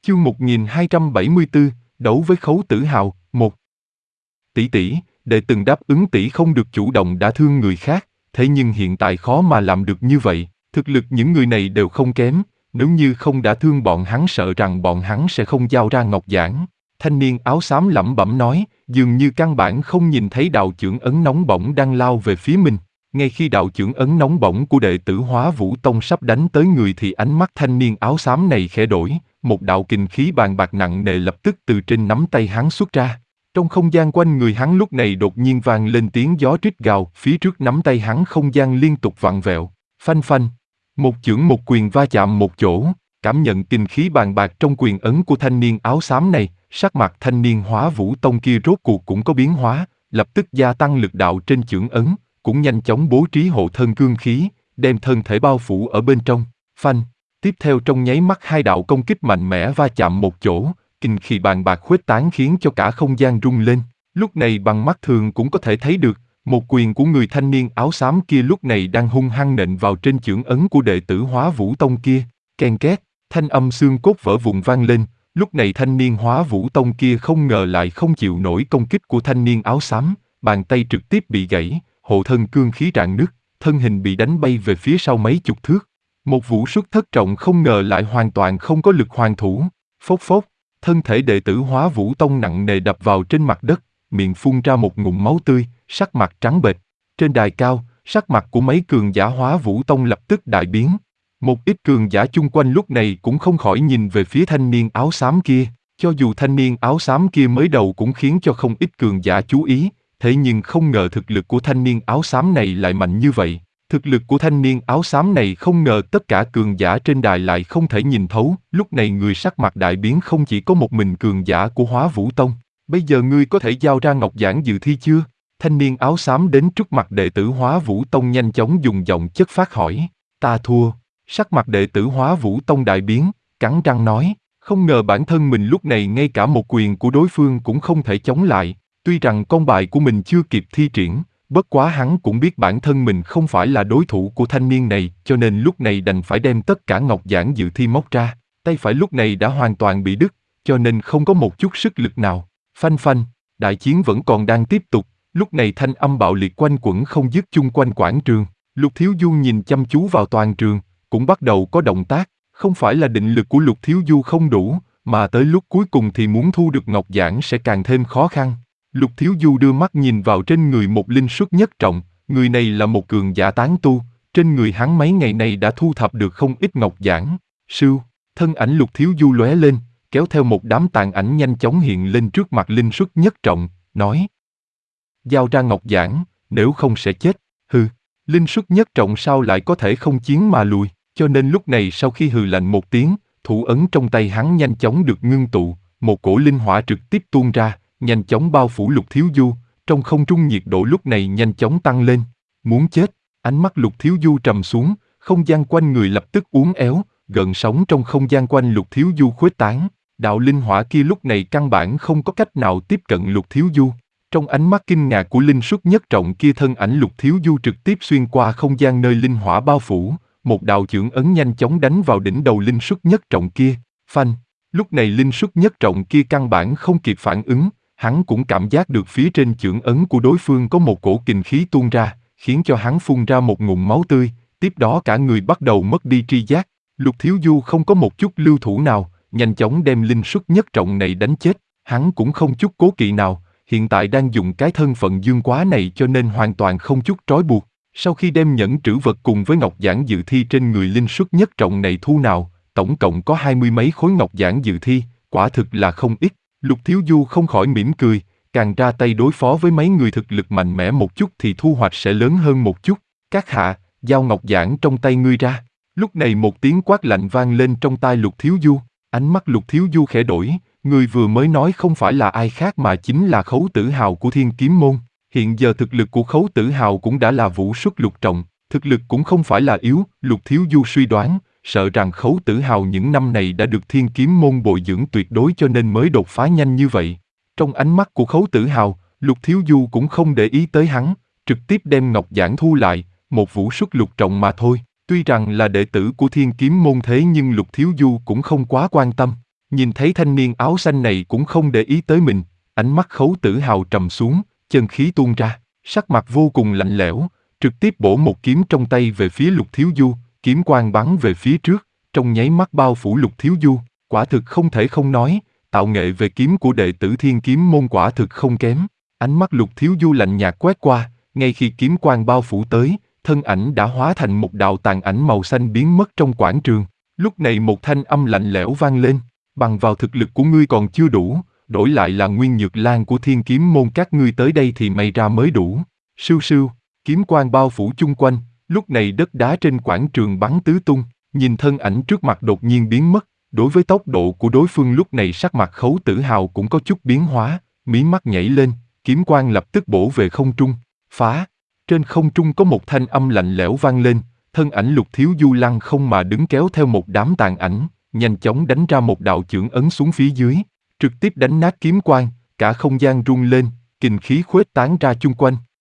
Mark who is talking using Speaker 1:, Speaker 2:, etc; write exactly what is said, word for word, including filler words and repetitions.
Speaker 1: Chương một nghìn hai trăm bảy mươi tư, đấu với Khấu Tử Hào, một. Tỷ tỷ, đệ từng đáp ứng tỷ không được chủ động đả thương người khác, thế nhưng hiện tại khó mà làm được như vậy, thực lực những người này đều không kém, nếu như không đả thương bọn hắn sợ rằng bọn hắn sẽ không giao ra ngọc giản. Thanh niên áo xám lẩm bẩm nói, dường như căn bản không nhìn thấy đạo chưởng ấn nóng bỏng đang lao về phía mình. Ngay khi đạo chưởng ấn nóng bỏng của đệ tử Hóa Vũ Tông sắp đánh tới người thì ánh mắt thanh niên áo xám này khẽ đổi, một đạo kình khí bàn bạc nặng nề lập tức từ trên nắm tay hắn xuất ra. Trong không gian quanh người hắn lúc này đột nhiên vang lên tiếng gió rít gào, phía trước nắm tay hắn không gian liên tục vặn vẹo, phanh phanh. Một chưởng một quyền va chạm một chỗ, cảm nhận kình khí bàn bạc trong quyền ấn của thanh niên áo xám này, sắc mặt thanh niên Hóa Vũ Tông kia rốt cuộc cũng có biến hóa, lập tức gia tăng lực đạo trên chưởng ấn, cũng nhanh chóng bố trí hộ thân cương khí, đem thân thể bao phủ ở bên trong, phanh. Tiếp theo trong nháy mắt hai đạo công kích mạnh mẽ va chạm một chỗ, kình khí bàn bạc khuếch tán khiến cho cả không gian rung lên. Lúc này bằng mắt thường cũng có thể thấy được, một quyền của người thanh niên áo xám kia lúc này đang hung hăng nện vào trên chưởng ấn của đệ tử Hóa Vũ Tông kia. Ken két, thanh âm xương cốt vỡ vụn vang lên. Lúc này thanh niên Hóa Vũ Tông kia không ngờ lại không chịu nổi công kích của thanh niên áo xám, bàn tay trực tiếp bị gãy, hộ thân cương khí rạn nứt, thân hình bị đánh bay về phía sau mấy chục thước. Một vũ xuất thất trọng không ngờ lại hoàn toàn không có lực hoàn thủ. Phốc phốc, thân thể đệ tử Hóa Vũ Tông nặng nề đập vào trên mặt đất, miệng phun ra một ngụm máu tươi, sắc mặt trắng bệch. Trên đài cao, sắc mặt của mấy cường giả Hóa Vũ Tông lập tức đại biến. Một ít cường giả chung quanh lúc này cũng không khỏi nhìn về phía thanh niên áo xám kia. Cho dù thanh niên áo xám kia mới đầu cũng khiến cho không ít cường giả chú ý, thế nhưng không ngờ thực lực của thanh niên áo xám này lại mạnh như vậy. Thực lực của thanh niên áo xám này không ngờ tất cả cường giả trên đài lại không thể nhìn thấu, lúc này người sắc mặt đại biến không chỉ có một mình cường giả của Hóa Vũ Tông. Bây giờ ngươi có thể giao ra ngọc giản dự thi chưa? Thanh niên áo xám đến trước mặt đệ tử Hóa Vũ Tông nhanh chóng dùng giọng chất phác hỏi. Ta thua. Sắc mặt đệ tử Hóa Vũ Tông đại biến, cắn răng nói, không ngờ bản thân mình lúc này ngay cả một quyền của đối phương cũng không thể chống lại. Tuy rằng con bài của mình chưa kịp thi triển, bất quá hắn cũng biết bản thân mình không phải là đối thủ của thanh niên này, cho nên lúc này đành phải đem tất cả ngọc giản dự thi móc ra. Tay phải lúc này đã hoàn toàn bị đứt, cho nên không có một chút sức lực nào. Phanh phanh, đại chiến vẫn còn đang tiếp tục, lúc này thanh âm bạo liệt quanh quẩn không dứt chung quanh quảng trường. Lục Thiếu Du nhìn chăm chú vào toàn trường, cũng bắt đầu có động tác, không phải là định lực của Lục Thiếu Du không đủ, mà tới lúc cuối cùng thì muốn thu được ngọc giản sẽ càng thêm khó khăn. Lục Thiếu Du đưa mắt nhìn vào trên người một linh xuất nhất trọng, người này là một cường giả tán tu, trên người hắn mấy ngày này đã thu thập được không ít ngọc giản. Sưu, thân ảnh Lục Thiếu Du lóe lên, kéo theo một đám tàn ảnh nhanh chóng hiện lên trước mặt linh xuất nhất trọng, nói: giao ra ngọc giản, nếu không sẽ chết. Hừ, linh xuất nhất trọng sao lại có thể không chiến mà lùi, cho nên lúc này sau khi hừ lạnh một tiếng, thủ ấn trong tay hắn nhanh chóng được ngưng tụ, một cổ linh hỏa trực tiếp tuôn ra, nhanh chóng bao phủ Lục Thiếu Du, trong không trung nhiệt độ lúc này nhanh chóng tăng lên. Muốn chết, ánh mắt Lục Thiếu Du trầm xuống, không gian quanh người lập tức uốn éo, gợn sóng trong không gian quanh Lục Thiếu Du khuếch tán. Đạo linh hỏa kia lúc này căn bản không có cách nào tiếp cận Lục Thiếu Du. Trong ánh mắt kinh ngạc của linh xuất nhất trọng kia, thân ảnh Lục Thiếu Du trực tiếp xuyên qua không gian nơi linh hỏa bao phủ, một đạo chưởng ấn nhanh chóng đánh vào đỉnh đầu linh xuất nhất trọng kia. Phanh, lúc này linh xuất nhất trọng kia căn bản không kịp phản ứng. Hắn cũng cảm giác được phía trên chưởng ấn của đối phương có một cổ kình khí tuôn ra, khiến cho hắn phun ra một ngụm máu tươi, tiếp đó cả người bắt đầu mất đi tri giác. Lục Thiếu Du không có một chút lưu thủ nào, nhanh chóng đem linh xuất nhất trọng này đánh chết, hắn cũng không chút cố kỵ nào, hiện tại đang dùng cái thân phận dương quá này cho nên hoàn toàn không chút trói buộc. Sau khi đem nhẫn trữ vật cùng với ngọc giản dự thi trên người linh xuất nhất trọng này thu nào, tổng cộng có hai mươi mấy khối ngọc giản dự thi, quả thực là không ít. Lục Thiếu Du không khỏi mỉm cười, càng ra tay đối phó với mấy người thực lực mạnh mẽ một chút thì thu hoạch sẽ lớn hơn một chút. Các hạ, giao ngọc giản trong tay ngươi ra. Lúc này một tiếng quát lạnh vang lên trong tai Lục Thiếu Du, ánh mắt Lục Thiếu Du khẽ đổi, người vừa mới nói không phải là ai khác mà chính là Khấu Tử Hào của Thiên Kiếm Môn. Hiện giờ thực lực của Khấu Tử Hào cũng đã là vũ xuất lục trọng, thực lực cũng không phải là yếu. Lục Thiếu Du suy đoán, sợ rằng Khấu Tử Hào những năm này đã được Thiên Kiếm Môn bồi dưỡng tuyệt đối cho nên mới đột phá nhanh như vậy. Trong ánh mắt của Khấu Tử Hào, Lục Thiếu Du cũng không để ý tới hắn, trực tiếp đem ngọc giản thu lại, một vũ xuất lục trọng mà thôi. Tuy rằng là đệ tử của Thiên Kiếm Môn thế nhưng Lục Thiếu Du cũng không quá quan tâm. Nhìn thấy thanh niên áo xanh này cũng không để ý tới mình, ánh mắt Khấu Tử Hào trầm xuống, chân khí tuôn ra, sắc mặt vô cùng lạnh lẽo, trực tiếp bổ một kiếm trong tay về phía Lục Thiếu Du, kiếm quang bắn về phía trước, trong nháy mắt bao phủ Lục Thiếu Du, quả thực không thể không nói, tạo nghệ về kiếm của đệ tử Thiên Kiếm môn quả thực không kém. Ánh mắt Lục Thiếu Du lạnh nhạt quét qua, ngay khi kiếm quang bao phủ tới, thân ảnh đã hóa thành một đạo tàn ảnh màu xanh biến mất trong quảng trường. Lúc này một thanh âm lạnh lẽo vang lên, bằng vào thực lực của ngươi còn chưa đủ, đổi lại là Nguyên Nhược Lan của Thiên Kiếm môn các ngươi tới đây thì may ra mới đủ. Sưu sưu, kiếm quang bao phủ chung quanh, lúc này đất đá trên quảng trường bắn tứ tung, nhìn thân ảnh trước mặt đột nhiên biến mất, đối với tốc độ của đối phương lúc này sắc mặt Khấu Tử Hào cũng có chút biến hóa, mí mắt nhảy lên, kiếm quang lập tức bổ về không trung, phá. Trên không trung có một thanh âm lạnh lẽo vang lên, thân ảnh Lục Thiếu Du lăng không mà đứng kéo theo một đám tàn ảnh, nhanh chóng đánh ra một đạo chưởng ấn xuống phía dưới, trực tiếp đánh nát kiếm quang, cả không gian rung lên, kình khí khuếch tán ra chung quanh.